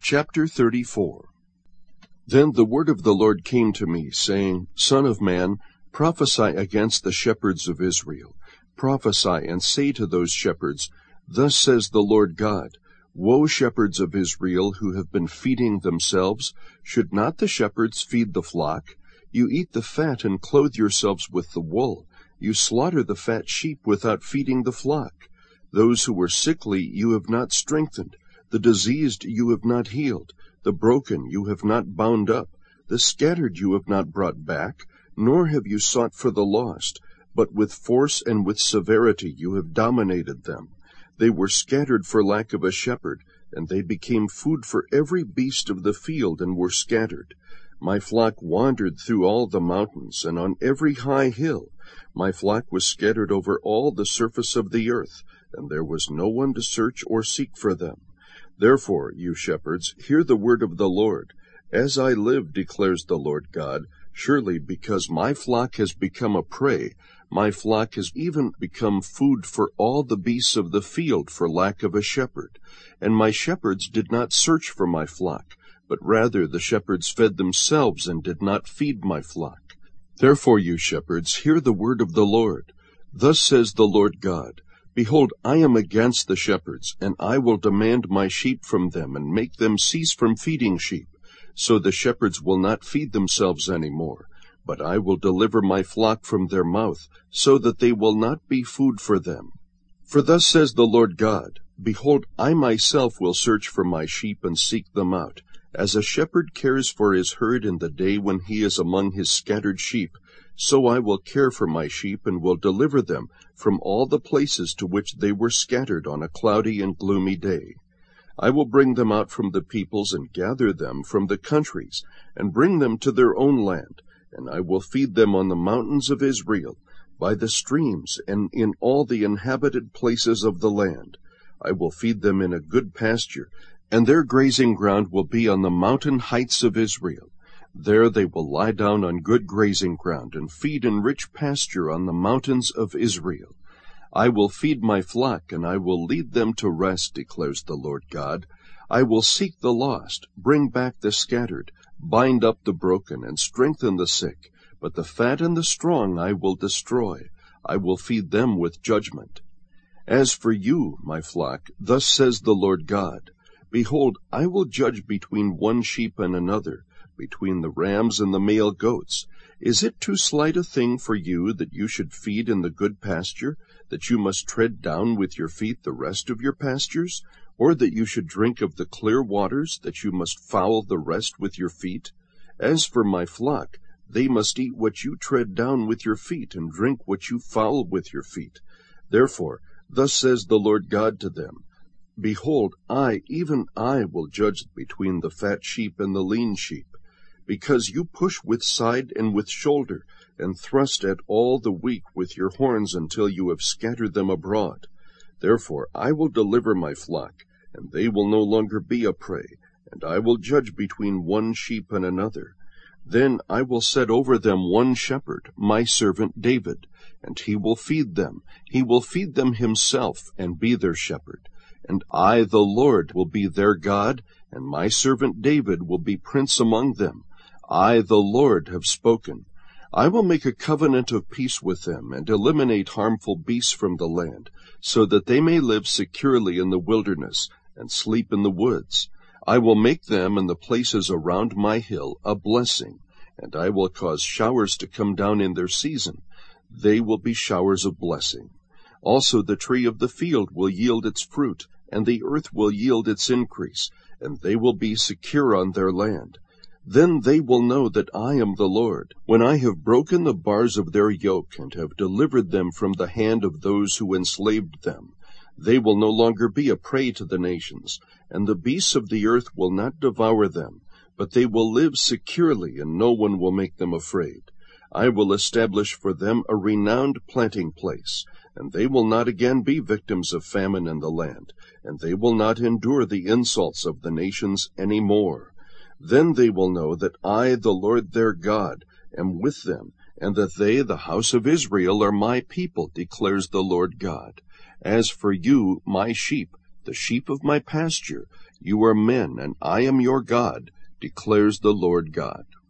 Chapter 34. Then the word of the Lord came to me, saying, Son of man, prophesy against the shepherds of Israel. Prophesy and say to those shepherds, Thus says the Lord God, Woe, shepherds of Israel, who have been feeding themselves! Should not the shepherds feed the flock? You eat the fat and clothe yourselves with the wool. You slaughter the fat sheep without feeding the flock. Those who were sickly you have not strengthened. The diseased you have not healed. The broken you have not bound up. The scattered you have not brought back, nor have you sought for the lost. But with force and with severity you have dominated them. They were scattered for lack of a shepherd, and they became food for every beast of the field and were scattered. My flock wandered through all the mountains and on every high hill. My flock was scattered over all the surface of the earth, and there was no one to search or seek for them. Therefore, you shepherds, hear the word of the Lord. As I live, declares the Lord God, surely because my flock has become a prey, my flock has even become food for all the beasts of the field for lack of a shepherd. And my shepherds did not search for my flock, but rather the shepherds fed themselves and did not feed my flock. Therefore, you shepherds, hear the word of the Lord. Thus says the Lord God, Behold, I am against the shepherds, and I will demand my sheep from them, and make them cease from feeding sheep. So the shepherds will not feed themselves any more, but I will deliver my flock from their mouth, so that they will not be food for them. For thus says the Lord God, Behold, I myself will search for my sheep and seek them out, as a shepherd cares for his herd in the day when he is among his scattered sheep. So I will care for my sheep and will deliver them from all the places to which they were scattered on a cloudy and gloomy day. I will bring them out from the peoples and gather them from the countries and bring them to their own land, and I will feed them on the mountains of Israel, by the streams, and in all the inhabited places of the land. I will feed them in a good pasture, and their grazing ground will be on the mountain heights of Israel. There they will lie down on good grazing ground and feed in rich pasture on the mountains of Israel. I will feed my flock, and I will lead them to rest, declares the Lord God. I will seek the lost, bring back the scattered, bind up the broken, and strengthen the sick. But the fat and the strong I will destroy. I will feed them with judgment. As for you, my flock, thus says the Lord God, Behold, I will judge between one sheep and another, between the rams and the male goats. Is it too slight a thing for you that you should feed in the good pasture, that you must tread down with your feet the rest of your pastures, or that you should drink of the clear waters, that you must foul the rest with your feet? As for my flock, they must eat what you tread down with your feet, and drink what you foul with your feet. Therefore, thus says the Lord God to them, Behold, I, even I, will judge between the fat sheep and the lean sheep, because you push with side and with shoulder, and thrust at all the weak with your horns until you have scattered them abroad. Therefore I will deliver my flock, and they will no longer be a prey, and I will judge between one sheep and another. Then I will set over them one shepherd, my servant David, and he will feed them. He will feed them himself, and be their shepherd. And I, the Lord, will be their God, and my servant David will be prince among them. I, the Lord, have spoken. I will make a covenant of peace with them, and eliminate harmful beasts from the land, so that they may live securely in the wilderness, and sleep in the woods. I will make them and the places around my hill a blessing, and I will cause showers to come down in their season. They will be showers of blessing. Also the tree of the field will yield its fruit, and the earth will yield its increase, and they will be secure on their land. Then they will know that I am the Lord, when I have broken the bars of their yoke, and have delivered them from the hand of those who enslaved them. They will no longer be a prey to the nations, and the beasts of the earth will not devour them, but they will live securely, and no one will make them afraid. I will establish for them a renowned planting place, and they will not again be victims of famine in the land, and they will not endure the insults of the nations any more. Then they will know that I, the Lord their God, am with them, and that they, the house of Israel, are my people, declares the Lord God. As for you, my sheep, the sheep of my pasture. You are men, and I am your God, declares the Lord God.